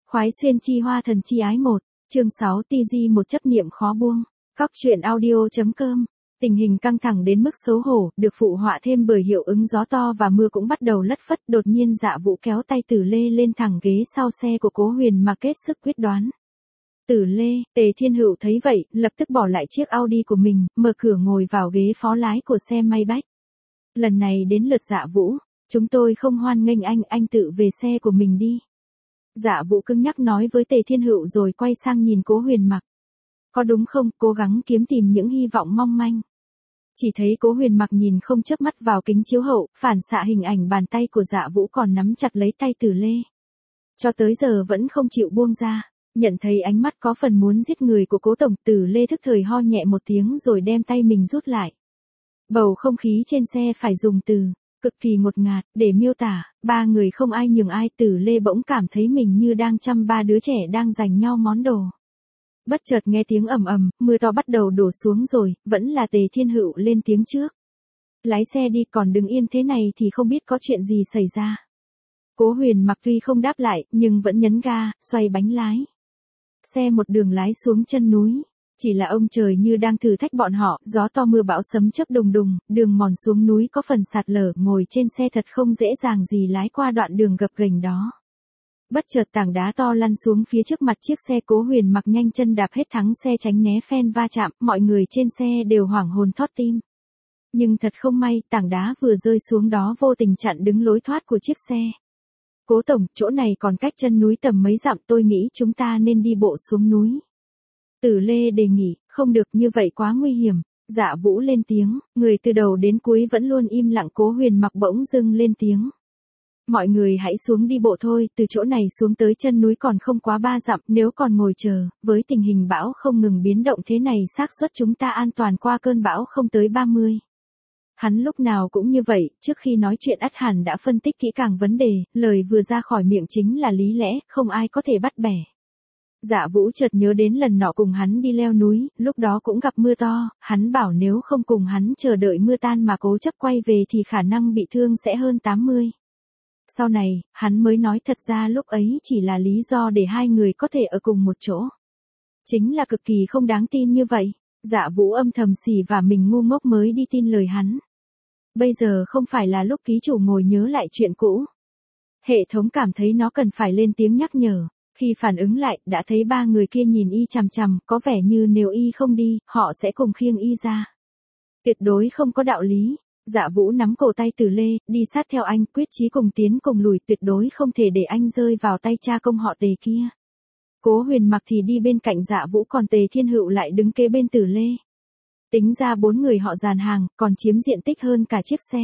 Khoái xuyên chi hoa thần chi ái 1, chương 6 TG một chấp niệm khó buông. Cóc truyện audio.com. Tình hình căng thẳng đến mức xấu hổ, được phụ họa thêm bởi hiệu ứng gió to và mưa cũng bắt đầu lất phất. Đột nhiên Dạ Vũ kéo tay Tử Lê lên thẳng ghế sau xe của Cố Huyền mà kết sức quyết đoán. Tử Lê, Tề Thiên Hữu thấy vậy, lập tức bỏ lại chiếc Audi của mình, mở cửa ngồi vào ghế phó lái của xe Maybach. Lần này đến lượt Dạ Vũ, chúng tôi không hoan nghênh anh tự về xe của mình đi. Dạ Vũ cứng nhắc nói với Tề Thiên Hữu rồi quay sang nhìn Cố Huyền Mặc. Có đúng không, cố gắng kiếm tìm những hy vọng mong manh. Chỉ thấy Cố Huyền Mặc nhìn không chớp mắt vào kính chiếu hậu, phản xạ hình ảnh bàn tay của Dạ Vũ còn nắm chặt lấy tay Tử Lê. Cho tới giờ vẫn không chịu buông ra, nhận thấy ánh mắt có phần muốn giết người của Cố tổng, Tử Lê thức thời ho nhẹ một tiếng rồi đem tay mình rút lại. Bầu không khí trên xe phải dùng từ cực kỳ ngột ngạt để miêu tả, ba người không ai nhường ai. Tử Lê bỗng cảm thấy mình như đang chăm ba đứa trẻ đang giành nhau món đồ. Bất chợt nghe tiếng ầm ầm, mưa to bắt đầu đổ xuống rồi, vẫn là Tề Thiên Hữu lên tiếng trước. Lái xe đi, còn đứng yên thế này thì không biết có chuyện gì xảy ra. Cố Huyền Mặc tuy không đáp lại, nhưng vẫn nhấn ga, xoay bánh lái. Xe một đường lái xuống chân núi. Chỉ là ông trời như đang thử thách bọn họ, gió to mưa bão sấm chớp đùng đùng, đường mòn xuống núi có phần sạt lở, ngồi trên xe thật không dễ dàng gì lái qua đoạn đường gập ghềnh đó. Bất chợt tảng đá to lăn xuống phía trước mặt chiếc xe. Cố Huyền Mặc nhanh chân đạp hết thắng xe tránh né phen va chạm, mọi người trên xe đều hoảng hồn thót tim. Nhưng thật không may, tảng đá vừa rơi xuống đó vô tình chặn đứng lối thoát của chiếc xe. Cố tổng, chỗ này còn cách chân núi tầm mấy dặm, tôi nghĩ chúng ta nên đi bộ xuống núi. Tử Lê đề nghị, không được, như vậy quá nguy hiểm. Dạ Vũ lên tiếng, người từ đầu đến cuối vẫn luôn im lặng. Cố Huyền Mặc bỗng dưng lên tiếng. Mọi người hãy xuống đi bộ thôi, từ chỗ này xuống tới chân núi còn không quá 3 dặm, nếu còn ngồi chờ, với tình hình bão không ngừng biến động thế này xác suất chúng ta an toàn qua cơn bão không tới 30. Hắn lúc nào cũng như vậy, trước khi nói chuyện ắt hẳn đã phân tích kỹ càng vấn đề, lời vừa ra khỏi miệng chính là lý lẽ, không ai có thể bắt bẻ. Dạ Vũ chợt nhớ đến lần nọ cùng hắn đi leo núi, lúc đó cũng gặp mưa to, hắn bảo nếu không cùng hắn chờ đợi mưa tan mà cố chấp quay về thì khả năng bị thương sẽ hơn 80. Sau này, hắn mới nói thật ra lúc ấy chỉ là lý do để hai người có thể ở cùng một chỗ. Chính là cực kỳ không đáng tin như vậy. Dạ Vũ âm thầm xỉ vả mình ngu ngốc mới đi tin lời hắn. Bây giờ không phải là lúc ký chủ ngồi nhớ lại chuyện cũ. Hệ thống cảm thấy nó cần phải lên tiếng nhắc nhở. Khi phản ứng lại, đã thấy ba người kia nhìn y chằm chằm, có vẻ như nếu y không đi, họ sẽ cùng khiêng y ra. Tuyệt đối không có đạo lý. Dạ Vũ nắm cổ tay Tử Lê, đi sát theo anh, quyết chí cùng tiến cùng lùi, tuyệt đối không thể để anh rơi vào tay cha công họ Tề kia. Cố Huyền Mặc thì đi bên cạnh Dạ Vũ, còn Tề Thiên Hữu lại đứng kế bên Tử Lê. Tính ra 4 người họ dàn hàng, còn chiếm diện tích hơn cả chiếc xe.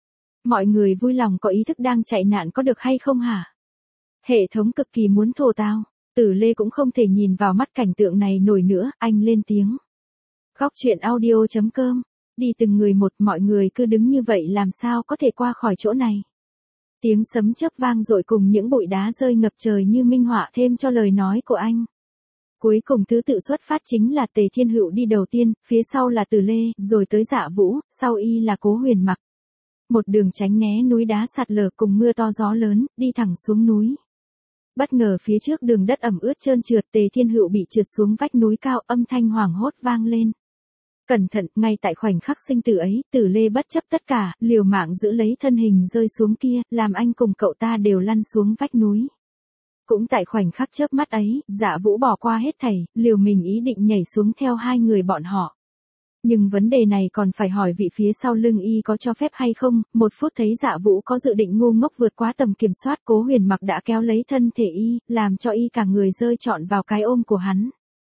Mọi người vui lòng có ý thức đang chạy nạn có được hay không hả? Hệ thống cực kỳ muốn thổ tao. Tử Lê cũng không thể nhìn vào mắt cảnh tượng này nổi nữa, anh lên tiếng. Cóc truyện audio.com. Đi từng người một, mọi người cứ đứng như vậy làm sao có thể qua khỏi chỗ này. Tiếng sấm chớp vang dội cùng những bụi đá rơi ngập trời như minh họa thêm cho lời nói của anh. Cuối cùng thứ tự xuất phát chính là Tề Thiên Hữu đi đầu tiên, phía sau là Tử Lê, rồi tới Dạ Vũ, sau y là Cố Huyền Mặc. Một đường tránh né núi đá sạt lở cùng mưa to gió lớn, đi thẳng xuống núi. Bất ngờ phía trước đường đất ẩm ướt trơn trượt, Tề Thiên Hữu bị trượt xuống vách núi cao, âm thanh hoảng hốt vang lên. Cẩn thận, ngay tại khoảnh khắc sinh tử ấy, Tử Lê bất chấp tất cả, liều mạng giữ lấy thân hình rơi xuống kia, làm anh cùng cậu ta đều lăn xuống vách núi. Cũng tại khoảnh khắc chớp mắt ấy, Dạ Vũ bỏ qua hết thảy, liều mình ý định nhảy xuống theo hai người bọn họ. Nhưng vấn đề này còn phải hỏi vị phía sau lưng y có cho phép hay không. Một phút thấy Dạ Vũ có dự định ngu ngốc vượt quá tầm kiểm soát, Cố Huyền Mặc đã kéo lấy thân thể y, làm cho y cả người rơi trọn vào cái ôm của hắn.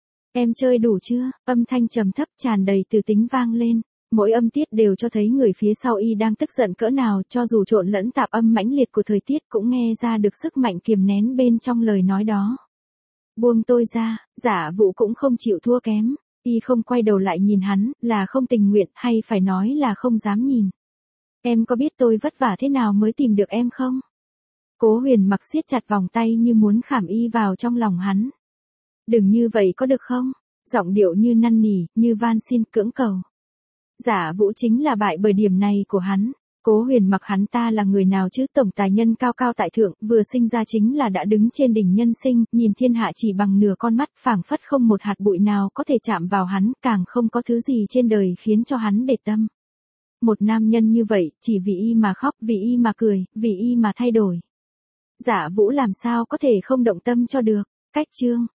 Em chơi đủ chưa? Âm thanh trầm thấp tràn đầy từ tính vang lên. Mỗi âm tiết đều cho thấy người phía sau y đang tức giận cỡ nào, cho dù trộn lẫn tạp âm mãnh liệt của thời tiết cũng nghe ra được sức mạnh kiềm nén bên trong lời nói đó. Buông tôi ra. Dạ Vũ cũng không chịu thua kém. Y không quay đầu lại nhìn hắn, là không tình nguyện, hay phải nói là không dám nhìn. Em có biết tôi vất vả thế nào mới tìm được em không? Cố Huyền Mặc siết chặt vòng tay như muốn khảm y vào trong lòng hắn. Đừng như vậy có được không? Giọng điệu như năn nỉ, như van xin cưỡng cầu. Dạ Vũ chính là bại bởi điểm này của hắn. Cố Huyền Mặc hắn ta là người nào chứ, tổng tài nhân cao cao tại thượng, vừa sinh ra chính là đã đứng trên đỉnh nhân sinh, nhìn thiên hạ chỉ bằng nửa con mắt, phảng phất không một hạt bụi nào có thể chạm vào hắn, càng không có thứ gì trên đời khiến cho hắn để tâm. Một nam nhân như vậy, chỉ vì y mà khóc, vì y mà cười, vì y mà thay đổi. Dạ Vũ làm sao có thể không động tâm cho được. Cách chương